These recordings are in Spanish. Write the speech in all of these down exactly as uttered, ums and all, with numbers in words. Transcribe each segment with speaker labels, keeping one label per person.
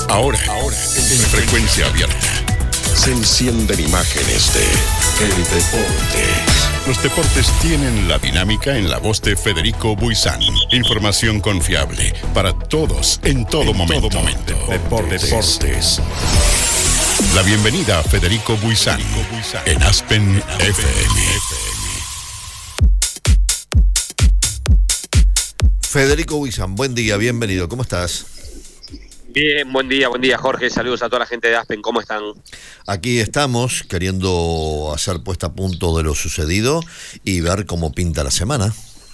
Speaker 1: Ahora, ahora, en frecuencia abierta, se encienden imágenes de El Deporte. Los deportes tienen la dinámica en la voz de Federico Buizán. Información confiable para todos, en todo en momento. Todo momento. Deportes. Deportes. La bienvenida a Federico Buizán en Aspen F M.
Speaker 2: Federico Buizán, buen día, bienvenido. ¿Cómo estás?
Speaker 3: Bien, buen día, buen día Jorge, saludos a toda la gente de Aspen, ¿cómo están?
Speaker 2: Aquí estamos queriendo hacer puesta a punto de lo sucedido y ver cómo pinta la semana.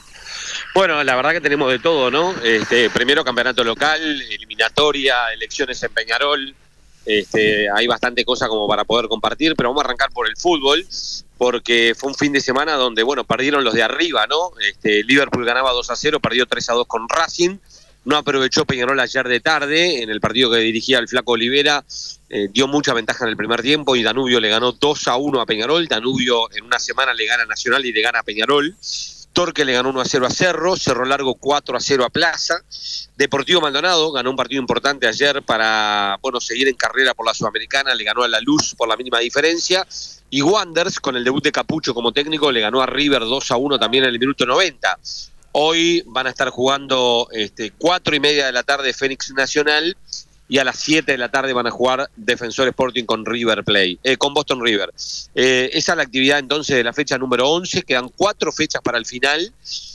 Speaker 3: Bueno, la verdad que tenemos de todo, ¿no? Este, primero campeonato local, eliminatoria, elecciones en Peñarol, este, hay bastante cosa como para poder compartir, pero vamos a arrancar por el fútbol, porque fue un fin de semana donde, bueno, perdieron los de arriba, ¿no? Este, Liverpool ganaba dos a cero, perdió tres a dos con Racing. No aprovechó Peñarol ayer de tarde, en el partido que dirigía el Flaco Olivera, eh, dio mucha ventaja en el primer tiempo y Danubio le ganó dos a uno a Peñarol. Danubio en una semana le gana a Nacional y le gana a Peñarol. Torque le ganó uno a cero a Cerro, Cerro Largo cuatro a cero a Plaza. Deportivo Maldonado ganó un partido importante ayer para, bueno, seguir en carrera por la Sudamericana, le ganó a La Luz por la mínima diferencia. Y Wanderers, con el debut de Capucho como técnico, le ganó a River dos a uno también en el minuto noventa. Hoy van a estar jugando este, cuatro y media de la tarde Fénix Nacional y a las siete de la tarde van a jugar Defensor Sporting con River Plate, eh, con Boston River. Eh, esa es la actividad entonces de la fecha número once, quedan cuatro fechas para el final.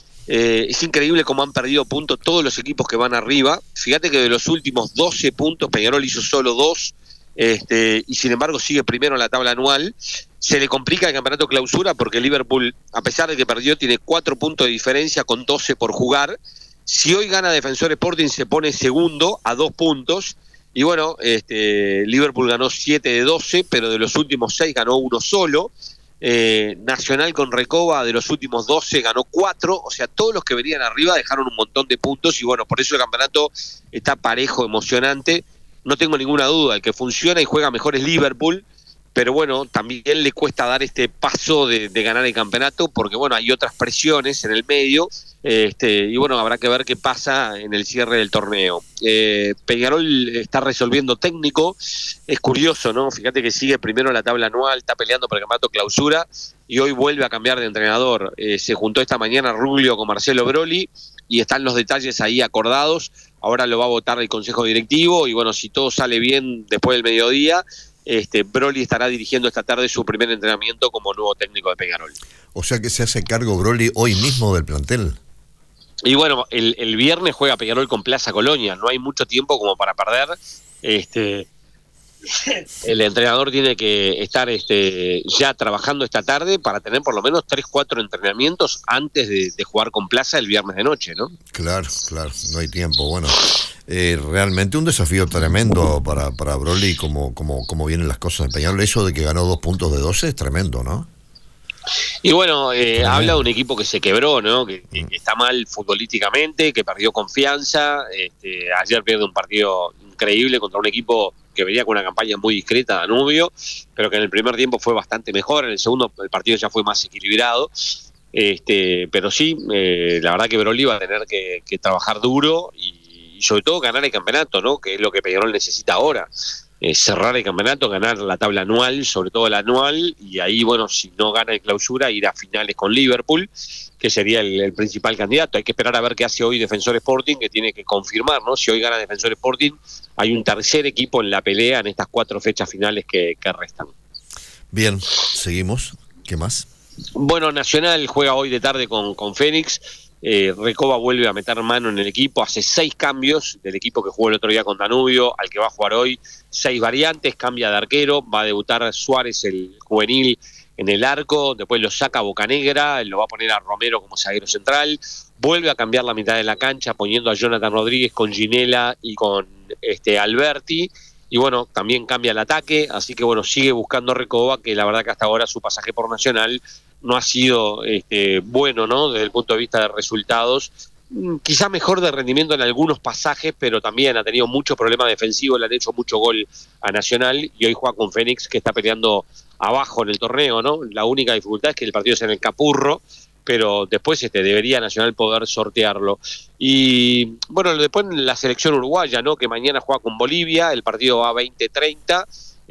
Speaker 3: Eh, es increíble cómo han perdido puntos todos los equipos que van arriba. Fíjate que de los últimos doce puntos Peñarol hizo solo dos. Este, y sin embargo sigue primero en la tabla anual. Se le complica el campeonato clausura porque Liverpool, a pesar de que perdió, tiene cuatro puntos de diferencia con doce por jugar. Si hoy gana Defensor Sporting se pone segundo a dos puntos. Y bueno, este, Liverpool ganó siete de doce, pero de los últimos seis ganó uno solo. Eh, Nacional con Recoba de los últimos doce ganó cuatro. O sea, todos los que venían arriba dejaron un montón de puntos. Y bueno, por eso el campeonato está parejo, emocionante. No tengo ninguna duda, el que funciona y juega mejor es Liverpool, pero bueno, también le cuesta dar este paso de, de ganar el campeonato, porque bueno, hay otras presiones en el medio, este, y bueno, habrá que ver qué pasa en el cierre del torneo. Eh, Peñarol está resolviendo técnico, es curioso, ¿no? Fíjate que sigue primero en la tabla anual, está peleando por el campeonato clausura, y hoy vuelve a cambiar de entrenador. Eh, se juntó esta mañana Rubio con Marcelo Broly, y están los detalles ahí acordados. Ahora lo va a votar el Consejo Directivo y bueno, si todo sale bien después del mediodía, este, Broly estará dirigiendo esta tarde su primer entrenamiento como nuevo técnico de Peñarol.
Speaker 2: O sea que se hace cargo Broly hoy mismo del plantel.
Speaker 3: Y bueno, el, el viernes juega Peñarol con Plaza Colonia, no hay mucho tiempo como para perder. Este, el entrenador tiene que estar este, ya trabajando esta tarde para tener por lo menos tres, cuatro entrenamientos antes de, de jugar con Plaza el viernes de noche, ¿no?
Speaker 2: Claro, claro, no hay tiempo. Bueno, eh, realmente un desafío tremendo para, para Broly, como, como, como vienen las cosas en Peñarol. Eso de que ganó dos puntos de doce es tremendo, ¿no?
Speaker 3: Y bueno, eh, habla de un equipo que se quebró, ¿no? Que, que, que está mal futbolísticamente, que perdió confianza. Este, ayer pierde un partido increíble contra un equipo que venía con una campaña muy discreta, Danubio, pero que en el primer tiempo fue bastante mejor, en el segundo el partido ya fue más equilibrado, este, pero sí, eh, la verdad que Broly va a tener que, que trabajar duro y, y sobre todo ganar el campeonato, ¿no? Que es lo que Peñarol necesita ahora, eh, cerrar el campeonato, ganar la tabla anual, sobre todo la anual, y ahí, bueno, si no gana el clausura, ir a finales con Liverpool, que sería el, el principal candidato. Hay que esperar a ver qué hace hoy Defensor Sporting, que tiene que confirmar, ¿no? Si hoy gana Defensor Sporting, hay un tercer equipo en la pelea en estas cuatro fechas finales que, que restan.
Speaker 2: Bien, seguimos. ¿Qué más?
Speaker 3: Bueno, Nacional juega hoy de tarde con, con Fénix. Eh, Recoba vuelve a meter mano en el equipo, hace seis cambios del equipo que jugó el otro día con Danubio al que va a jugar hoy, seis variantes, cambia de arquero, va a debutar Suárez, el juvenil, en el arco, después lo saca a Bocanegra, lo va a poner a Romero como zaguero central, vuelve a cambiar la mitad de la cancha poniendo a Jonathan Rodríguez con Ginela y con este Alberti, y bueno, también cambia el ataque, así que bueno, sigue buscando Recoba, que la verdad que hasta ahora su pasaje por Nacional no ha sido este, bueno, ¿no? Desde el punto de vista de resultados, quizá mejor de rendimiento en algunos pasajes, pero también ha tenido mucho problema defensivo, le han hecho mucho gol a Nacional y hoy juega con Fénix, que está peleando abajo en el torneo, ¿no? La única dificultad es que el partido es en el Capurro, pero después este, debería Nacional poder sortearlo. Y bueno, después la selección uruguaya, ¿no? Que mañana juega con Bolivia, el partido va a veinte treinta.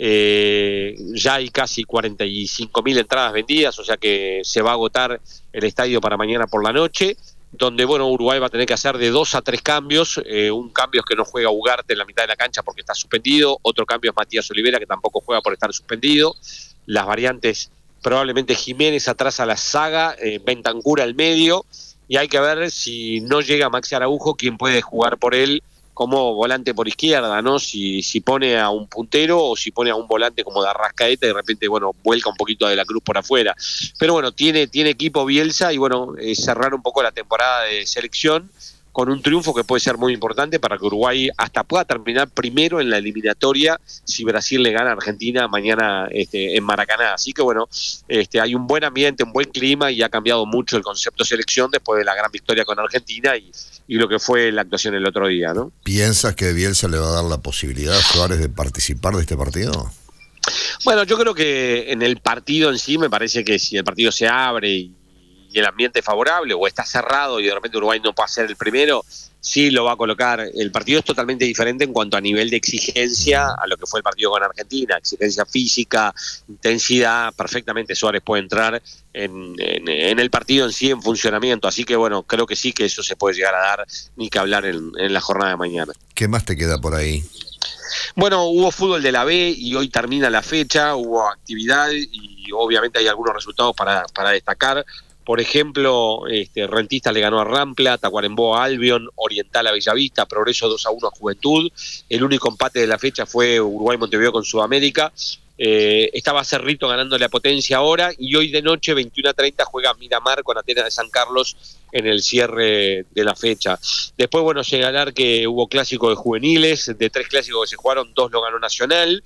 Speaker 3: Eh, ya hay casi cuarenta y cinco mil entradas vendidas, o sea que se va a agotar el estadio para mañana por la noche, donde bueno, Uruguay va a tener que hacer de dos a tres cambios. Eh, un cambio es que no juega Ugarte en la mitad de la cancha porque está suspendido, otro cambio es Matías Olivera, que tampoco juega por estar suspendido. Las variantes, probablemente Jiménez atrás a la saga, eh, Bentancur al medio, y hay que ver si no llega Maxi Araujo, quién puede jugar por él como volante por izquierda, ¿no? Si, si pone a un puntero o si pone a un volante como de Arrascaeta y de repente, bueno, vuelca un poquito a De la Cruz por afuera. Pero bueno, tiene, tiene equipo Bielsa y bueno, eh, cerrar un poco la temporada de selección con un triunfo que puede ser muy importante para que Uruguay hasta pueda terminar primero en la eliminatoria si Brasil le gana a Argentina mañana este, en Maracaná. Así que bueno, este, hay un buen ambiente, un buen clima y ha cambiado mucho el concepto selección después de la gran victoria con Argentina y, y lo que fue la actuación el otro día, ¿no?
Speaker 2: ¿Piensas que Bielsa le va a dar la posibilidad a Suárez de participar de este partido?
Speaker 3: Bueno, yo creo que en el partido en sí me parece que si el partido se abre y y el ambiente es favorable o está cerrado y de repente Uruguay no puede ser el primero, sí lo va a colocar. El partido es totalmente diferente en cuanto a nivel de exigencia a lo que fue el partido con Argentina, exigencia física, intensidad, perfectamente Suárez puede entrar en, en, en el partido en sí en funcionamiento, así que bueno, creo que sí que eso se puede llegar a dar, ni que hablar en, en la jornada de mañana.
Speaker 2: ¿Qué más te queda por ahí?
Speaker 3: Bueno, hubo fútbol de la B y hoy termina la fecha, hubo actividad y obviamente hay algunos resultados para, para destacar. Por ejemplo, este, Rentistas le ganó a Rampla, Tacuarembó a Albion, Oriental a Bellavista, Progreso dos a uno a Juventud. El único empate de la fecha fue Uruguay-Montevideo con Sudamérica. Eh, estaba Cerrito ganándole a Potencia ahora y hoy de noche, veintiuno a treinta, juega Miramar con Atenas de San Carlos en el cierre de la fecha. Después, bueno, señalar que hubo clásico de juveniles, de tres clásicos que se jugaron, dos lo ganó Nacional.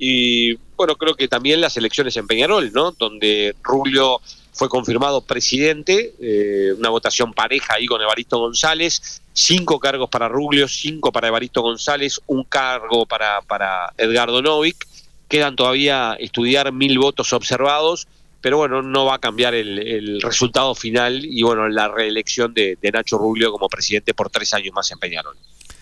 Speaker 3: Y bueno, creo que también las elecciones en Peñarol, ¿no? Donde Rubio fue confirmado presidente, eh, una votación pareja ahí con Evaristo González, cinco cargos para Rubio, cinco para Evaristo González, un cargo para, para Edgardo Novik. Quedan todavía estudiar mil votos observados, pero bueno, no va a cambiar el, el resultado final y bueno, la reelección de, de Nacho Rubio como presidente por tres años más en Peñarol.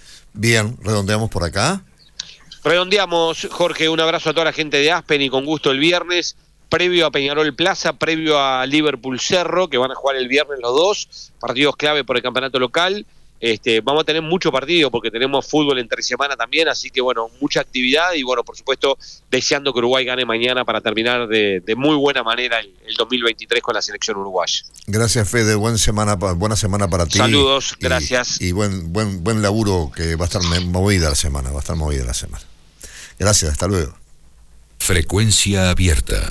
Speaker 2: Bien, redondeamos por acá.
Speaker 3: Redondeamos, Jorge, un abrazo a toda la gente de Aspen y con gusto el viernes, previo a Peñarol Plaza, previo a Liverpool Cerro, que van a jugar el viernes los dos, partidos clave por el campeonato local. Este, vamos a tener mucho partido porque tenemos fútbol entre semana también, así que bueno, mucha actividad y bueno, por supuesto, deseando que Uruguay gane mañana para terminar de, de muy buena manera el, el dos mil veintitrés con la selección uruguaya.
Speaker 2: Gracias, Fede, buena semana, buena semana para ti.
Speaker 3: Saludos,
Speaker 2: y,
Speaker 3: gracias.
Speaker 2: Y buen, buen, buen laburo, que va a estar movida la semana, va a estar movida la semana. Gracias, hasta luego.
Speaker 1: Frecuencia abierta.